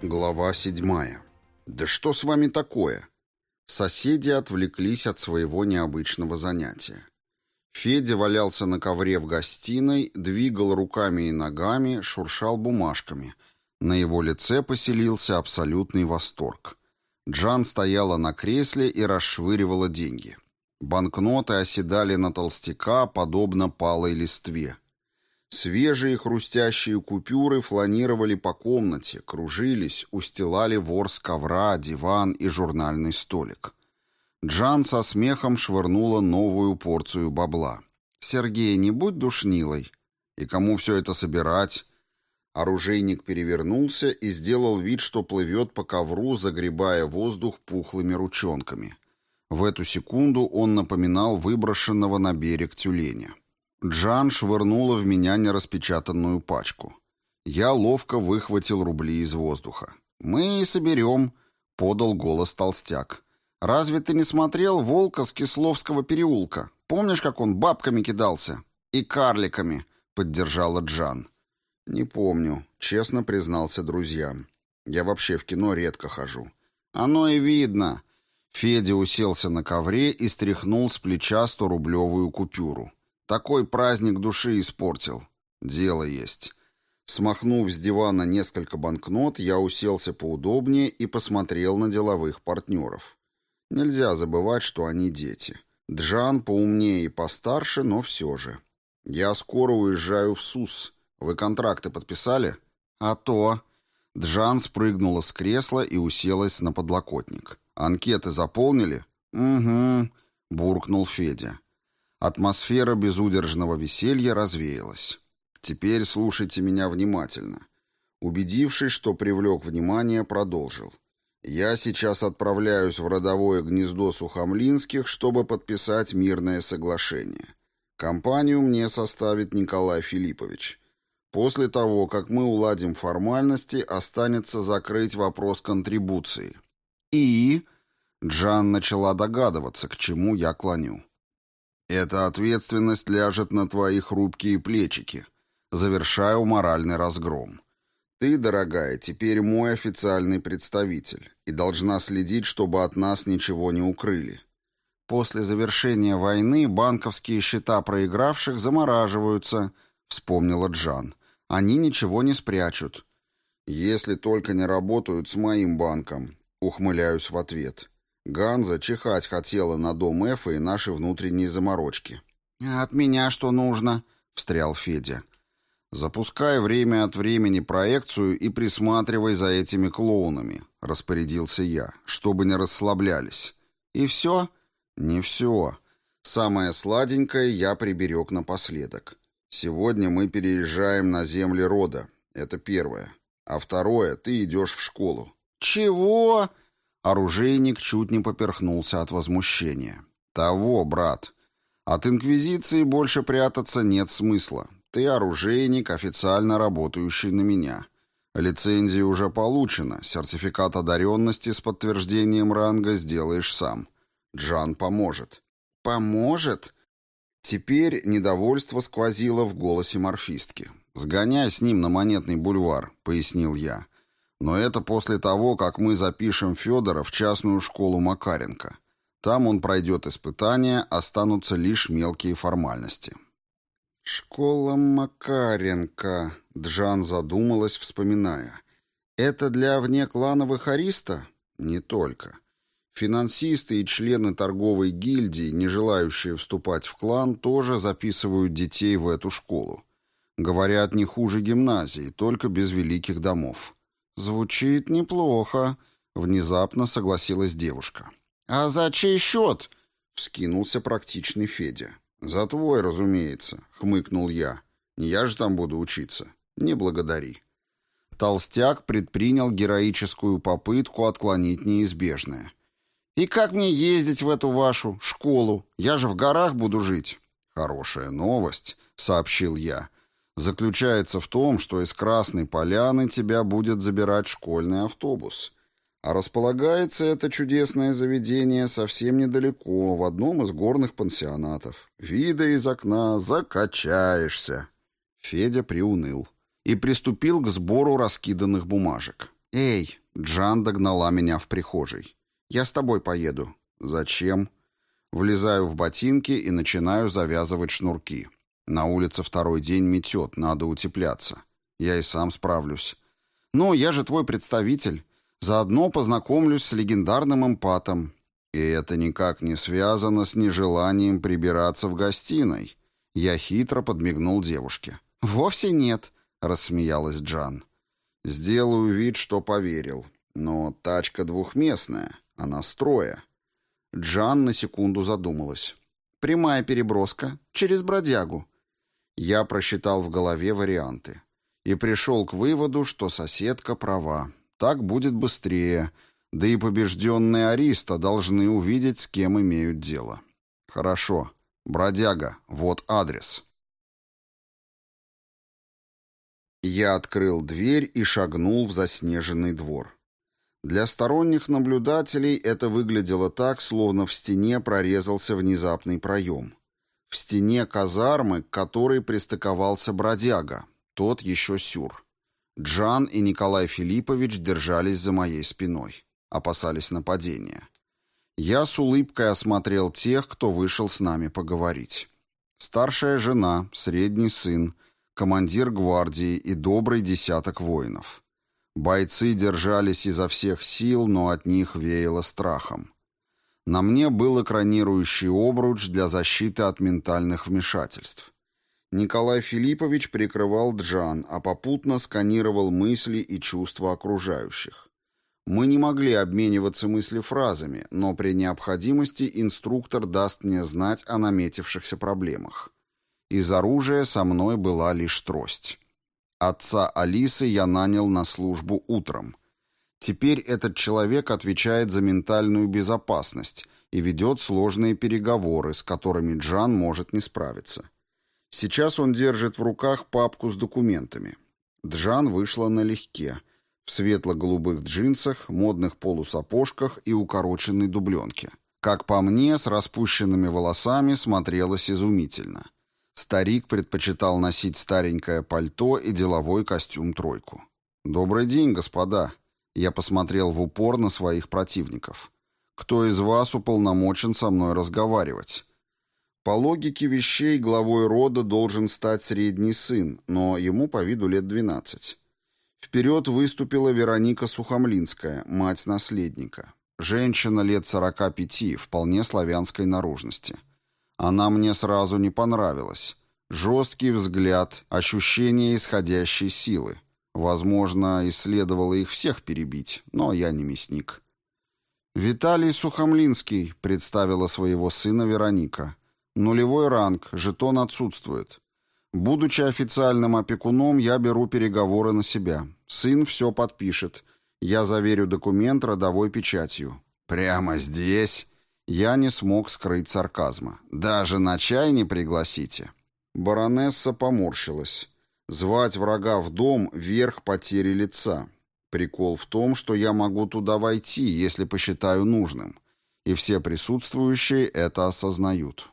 Глава 7. «Да что с вами такое?» Соседи отвлеклись от своего необычного занятия. Федя валялся на ковре в гостиной, двигал руками и ногами, шуршал бумажками. На его лице поселился абсолютный восторг. Джан стояла на кресле и расшвыривала деньги. Банкноты оседали на толстяка, подобно палой листве. Свежие хрустящие купюры фланировали по комнате, кружились, устилали ворс ковра, диван и журнальный столик. Джан со смехом швырнула новую порцию бабла. «Сергей, не будь душнилой. И кому все это собирать?» Оружейник перевернулся и сделал вид, что плывет по ковру, загребая воздух пухлыми ручонками. В эту секунду он напоминал выброшенного на берег тюленя. Джан швырнула в меня нераспечатанную пачку. Я ловко выхватил рубли из воздуха. «Мы и соберем», — подал голос толстяк. «Разве ты не смотрел «Волка» с Кисловского переулка? Помнишь, как он бабками кидался? И карликами», — поддержала Джан. «Не помню», — честно признался друзьям. «Я вообще в кино редко хожу». «Оно и видно». Федя уселся на ковре и стряхнул с плеча 100-рублевую купюру. Такой праздник души испортил. Дело есть. Смахнув с дивана несколько банкнот, я уселся поудобнее и посмотрел на деловых партнеров. Нельзя забывать, что они дети. Джан поумнее и постарше, но все же. Я скоро уезжаю в СУС. Вы контракты подписали? А то. Джан спрыгнула с кресла и уселась на подлокотник. Анкеты заполнили? Угу, буркнул Федя. Атмосфера безудержного веселья развеялась. Теперь слушайте меня внимательно. Убедившись, что привлек внимание, продолжил. Я сейчас отправляюсь в родовое гнездо Сухомлинских, чтобы подписать мирное соглашение. Компанию мне составит Николай Филиппович. После того, как мы уладим формальности, останется закрыть вопрос контрибуции. И... Джан начала догадываться, к чему я клоню. Эта ответственность ляжет на твои хрупкие плечики. Завершаю моральный разгром. Ты, дорогая, теперь мой официальный представитель и должна следить, чтобы от нас ничего не укрыли. После завершения войны банковские счета проигравших замораживаются, вспомнила Джан. Они ничего не спрячут. Если только не работают с моим банком, ухмыляюсь в ответ. Ганза чихать хотела на дом Эфа и наши внутренние заморочки. «А от меня что нужно?» — встрял Федя. «Запускай время от времени проекцию и присматривай за этими клоунами», — распорядился я, чтобы не расслаблялись. «И все?» «Не все. Самое сладенькое я приберег напоследок. Сегодня мы переезжаем на земли рода. Это первое. А второе, ты идешь в школу». «Чего?» Оружейник чуть не поперхнулся от возмущения. «Того, брат. От инквизиции больше прятаться нет смысла. Ты оружейник, официально работающий на меня. Лицензия уже получена, сертификат одаренности с подтверждением ранга сделаешь сам. Джан поможет». «Поможет?» Теперь недовольство сквозило в голосе морфистки. «Сгоняй с ним на Монетный бульвар», — пояснил я. «Но это после того, как мы запишем Федора в частную школу Макаренко. Там он пройдет испытания, останутся лишь мелкие формальности». «Школа Макаренко», — Джан задумалась, вспоминая. «Это для внеклановых ариста?» «Не только. Финансисты и члены торговой гильдии, не желающие вступать в клан, тоже записывают детей в эту школу. Говорят, не хуже гимназии, только без великих домов». «Звучит неплохо», — внезапно согласилась девушка. «А за чей счет?» — вскинулся практичный Федя. «За твой, разумеется», — хмыкнул я. «Не я же там буду учиться. Не благодари». Толстяк предпринял героическую попытку отклонить неизбежное. «И как мне ездить в эту вашу школу? Я же в горах буду жить». «Хорошая новость», — сообщил я. «Заключается в том, что из Красной Поляны тебя будет забирать школьный автобус. А располагается это чудесное заведение совсем недалеко, в одном из горных пансионатов. Вида из окна закачаешься». Федя приуныл и приступил к сбору раскиданных бумажек. «Эй!» — Джан догнала меня в прихожей. «Я с тобой поеду». «Зачем?» Влезаю в ботинки и начинаю завязывать шнурки. На улице второй день метет, надо утепляться. Я и сам справлюсь. «Ну, я же твой представитель. Заодно познакомлюсь с легендарным эмпатом». И это никак не связано с нежеланием прибираться в гостиной. Я хитро подмигнул девушке. «Вовсе нет», — рассмеялась Джан. «Сделаю вид, что поверил. Но тачка двухместная, она строя». Джан на секунду задумалась. «Прямая переброска. Через бродягу». Я просчитал в голове варианты. И пришел к выводу, что соседка права. Так будет быстрее. Да и побежденные Ариста должны увидеть, с кем имеют дело. «Хорошо. Бродяга. Вот адрес». Я открыл дверь и шагнул в заснеженный двор. Для сторонних наблюдателей это выглядело так, словно в стене прорезался внезапный проем. В стене казармы, к которой пристыковался бродяга, тот еще сюр. Джан и Николай Филиппович держались за моей спиной, опасались нападения. Я с улыбкой осмотрел тех, кто вышел с нами поговорить. Старшая жена, средний сын, командир гвардии и добрый десяток воинов. Бойцы держались изо всех сил, но от них веяло страхом. На мне был экранирующий обруч для защиты от ментальных вмешательств. Николай Филиппович прикрывал Джан, а попутно сканировал мысли и чувства окружающих. Мы не могли обмениваться мыслефразами, но при необходимости инструктор даст мне знать о наметившихся проблемах. Из оружия со мной была лишь трость. Отца Алисы я нанял на службу утром. Теперь этот человек отвечает за ментальную безопасность и ведет сложные переговоры, с которыми Джан может не справиться. Сейчас он держит в руках папку с документами. Джан вышла налегке, в светло-голубых джинсах, модных полусапожках и укороченной дубленке. Как по мне, с распущенными волосами смотрелась изумительно. Старик предпочитал носить старенькое пальто и деловой костюм-тройку. «Добрый день, господа!» Я посмотрел в упор на своих противников. «Кто из вас уполномочен со мной разговаривать?» По логике вещей главой рода должен стать средний сын, но ему по виду лет 12. Вперед выступила Вероника Сухомлинская, мать наследника. Женщина лет 45, вполне славянской наружности. Она мне сразу не понравилась. Жесткий взгляд, ощущение исходящей силы. Возможно, и следовало их всех перебить, но я не мясник. «Виталий Сухомлинский», — представила своего сына Вероника. «Нулевой ранг, жетон отсутствует. Будучи официальным опекуном, я беру переговоры на себя. Сын все подпишет. Я заверю документ родовой печатью». «Прямо здесь?» Я не смог скрыть сарказма. «Даже на чай не пригласите?» Баронесса поморщилась. Звать врага в дом — верх потери лица. Прикол в том, что я могу туда войти, если посчитаю нужным. И все присутствующие это осознают.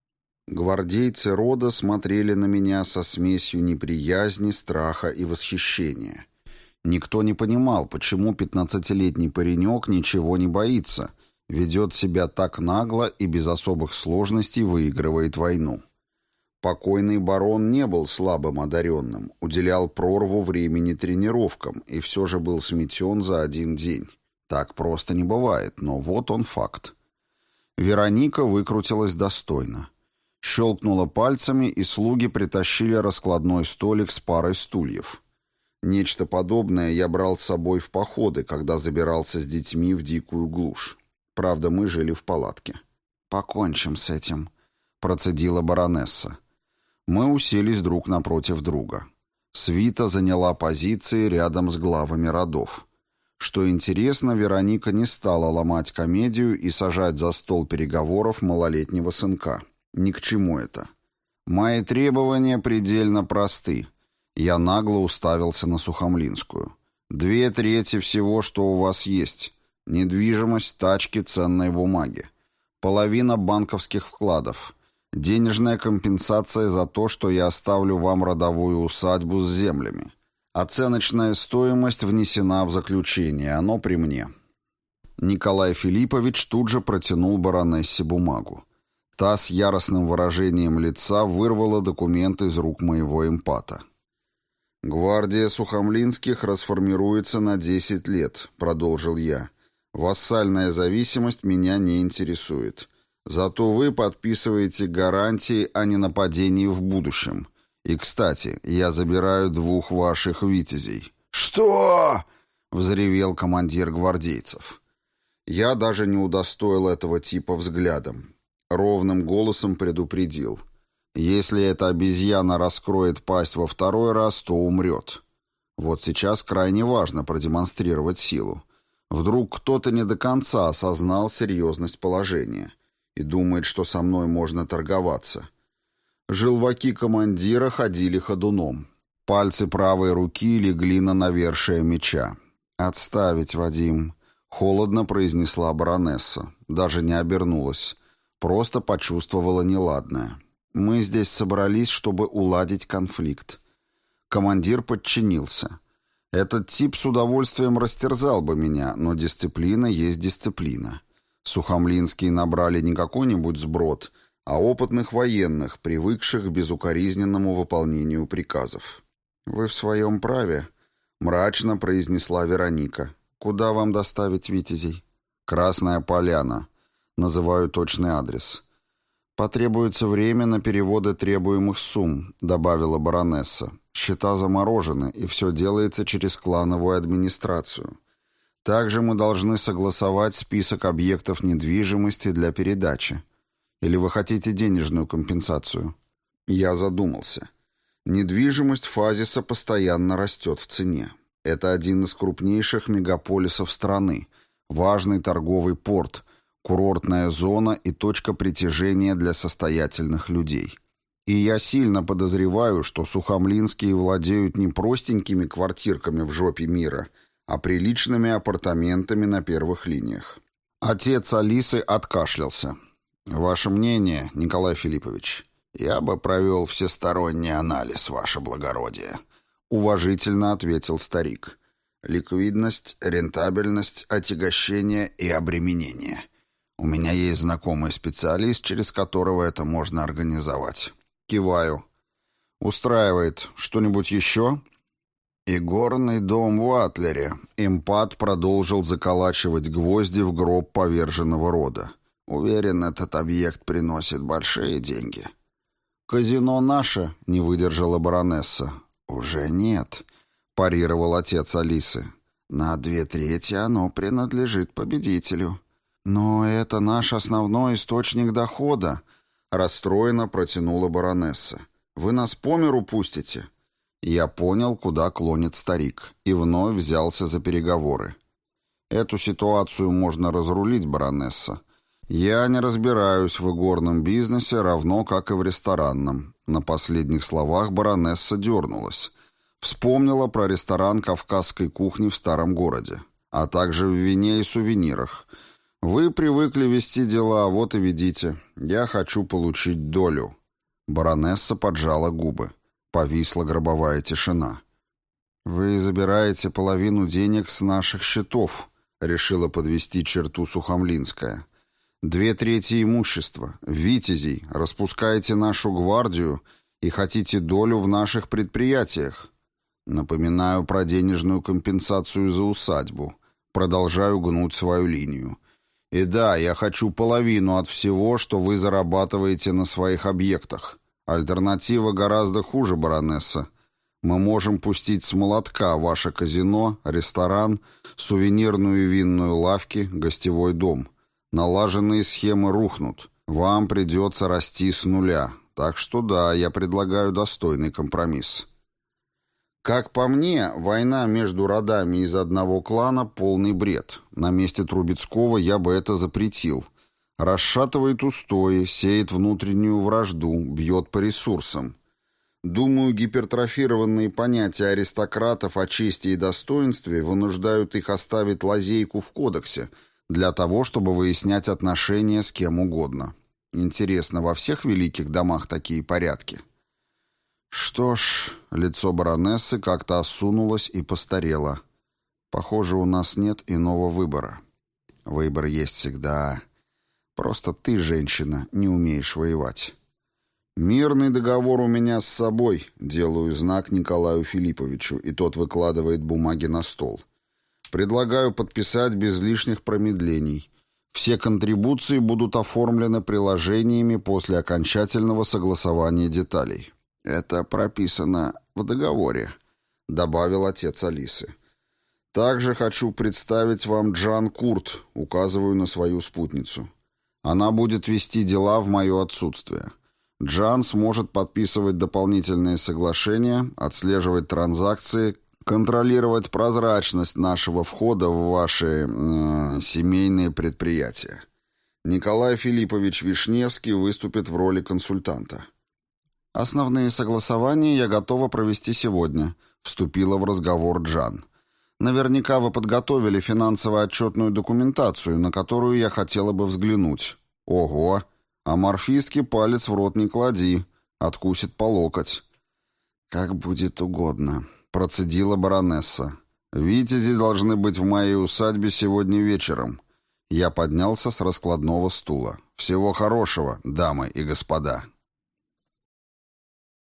Гвардейцы рода смотрели на меня со смесью неприязни, страха и восхищения. Никто не понимал, почему 15-летний паренек ничего не боится, ведет себя так нагло и без особых сложностей выигрывает войну. Покойный барон не был слабым одаренным, уделял прорву времени тренировкам и все же был сметен за один день. Так просто не бывает, но вот он факт. Вероника выкрутилась достойно. Щелкнула пальцами, и слуги притащили раскладной столик с парой стульев. Нечто подобное я брал с собой в походы, когда забирался с детьми в дикую глушь. Правда, мы жили в палатке. «Покончим с этим», — процедила баронесса. Мы уселись друг напротив друга. Свита заняла позиции рядом с главами родов. Что интересно, Вероника не стала ломать комедию и сажать за стол переговоров малолетнего сынка. Ни к чему это. Мои требования предельно просты. Я нагло уставился на Сухомлинскую. 2/3 всего, что у вас есть. Недвижимость, тачки, ценные бумаги. Половина банковских вкладов. Денежная компенсация за то, что я оставлю вам родовую усадьбу с землями. Оценочная стоимость внесена в заключение, оно при мне». Николай Филиппович тут же протянул баронессе бумагу. Та с яростным выражением лица вырвала документ из рук моего эмпата. «Гвардия Сухомлинских расформируется на 10 лет», — продолжил я. «Вассальная зависимость меня не интересует. Зато вы подписываете гарантии о ненападении в будущем. И, кстати, я забираю 2 ваших витязей». «Что?» — взревел командир гвардейцев. Я даже не удостоил этого типа взглядом. Ровным голосом предупредил. Если эта обезьяна раскроет пасть во 2-й раз, то умрет. Вот сейчас крайне важно продемонстрировать силу. Вдруг кто-то не до конца осознал серьезность положения и думает, что со мной можно торговаться. Желваки командира ходили ходуном. Пальцы правой руки легли на навершие меча. «Отставить, Вадим», — холодно произнесла баронесса. Даже не обернулась. Просто почувствовала неладное. «Мы здесь собрались, чтобы уладить конфликт». Командир подчинился. Этот тип с удовольствием растерзал бы меня, но дисциплина есть дисциплина. Сухомлинские набрали не какой-нибудь сброд, а опытных военных, привыкших к безукоризненному выполнению приказов. «Вы в своем праве», — мрачно произнесла Вероника. «Куда вам доставить витязей?» «Красная Поляна». Называю точный адрес. «Потребуется время на переводы требуемых сумм», — добавила баронесса. «Счета заморожены, и все делается через клановую администрацию. Также мы должны согласовать список объектов недвижимости для передачи. Или вы хотите денежную компенсацию?» Я задумался. Недвижимость Фазиса постоянно растет в цене. Это один из крупнейших мегаполисов страны, важный торговый порт, курортная зона и точка притяжения для состоятельных людей. И я сильно подозреваю, что сухомлинские владеют не простенькими квартирками в жопе мира, а приличными апартаментами на первых линиях. Отец Алисы откашлялся. «Ваше мнение, Николай Филиппович?» «Я бы провел всесторонний анализ, ваше благородие», — уважительно ответил старик. «Ликвидность, рентабельность, отягощение и обременение. У меня есть знакомый специалист, через которого это можно организовать». Киваю. «Устраивает. Что-нибудь еще?» «Игорный дом в Атлере». Эмпат продолжил заколачивать гвозди в гроб поверженного рода. «Уверен, этот объект приносит большие деньги». «Казино наше», — не выдержала баронесса. «Уже нет», — парировал отец Алисы. «На 2/3 оно принадлежит победителю». «Но это наш основной источник дохода», — расстроенно протянула баронесса. «Вы нас по миру пустите?» Я понял, куда клонит старик, и вновь взялся за переговоры. «Эту ситуацию можно разрулить, баронесса. Я не разбираюсь в игорном бизнесе, равно как и в ресторанном». На последних словах баронесса дернулась. Вспомнила про ресторан кавказской кухни в старом городе, а также в вине и сувенирах. «Вы привыкли вести дела, вот и ведите. Я хочу получить долю». Баронесса поджала губы. Повисла гробовая тишина. «Вы забираете половину денег с наших счетов», — решила подвести черту Сухомлинская. 2/3 имущества, витязей, распускаете нашу гвардию и хотите долю в наших предприятиях. Напоминаю про денежную компенсацию за усадьбу. Продолжаю гнуть свою линию. И да, я хочу половину от всего, что вы зарабатываете на своих объектах. Альтернатива гораздо хуже, баронесса. Мы можем пустить с молотка ваше казино, ресторан, сувенирную и винную лавки, гостевой дом. Налаженные схемы рухнут. Вам придется расти с нуля. Так что да, я предлагаю достойный компромисс». Как по мне, война между родами из одного клана – полный бред. На месте Трубецкого я бы это запретил. Расшатывает устои, сеет внутреннюю вражду, бьет по ресурсам. Думаю, гипертрофированные понятия аристократов о чести и достоинстве вынуждают их оставить лазейку в кодексе для того, чтобы выяснять отношения с кем угодно. Интересно, во всех великих домах такие порядки? Что ж, лицо баронессы как-то осунулось и постарело. Похоже, у нас нет иного выбора. Выбор есть всегда. Просто ты, женщина, не умеешь воевать. Мирный договор у меня с собой. Делаю знак Николаю Филипповичу, и тот выкладывает бумаги на стол. Предлагаю подписать без лишних промедлений. Все контрибуции будут оформлены приложениями после окончательного согласования деталей. Это прописано в договоре, добавил отец Алисы. Также хочу представить вам Джан Курт, указываю на свою спутницу. Она будет вести дела в мое отсутствие. Джан сможет подписывать дополнительные соглашения, отслеживать транзакции, контролировать прозрачность нашего входа в ваши семейные предприятия. Николай Филиппович Вишневский выступит в роли консультанта. «Основные согласования я готова провести сегодня», — вступила в разговор Джан. «Наверняка вы подготовили финансово-отчетную документацию, на которую я хотела бы взглянуть». «Ого! А морфистке палец в рот не клади, откусит по локоть». «Как будет угодно», — процедила баронесса. «Витязи должны быть в моей усадьбе сегодня вечером». Я поднялся с раскладного стула. «Всего хорошего, дамы и господа».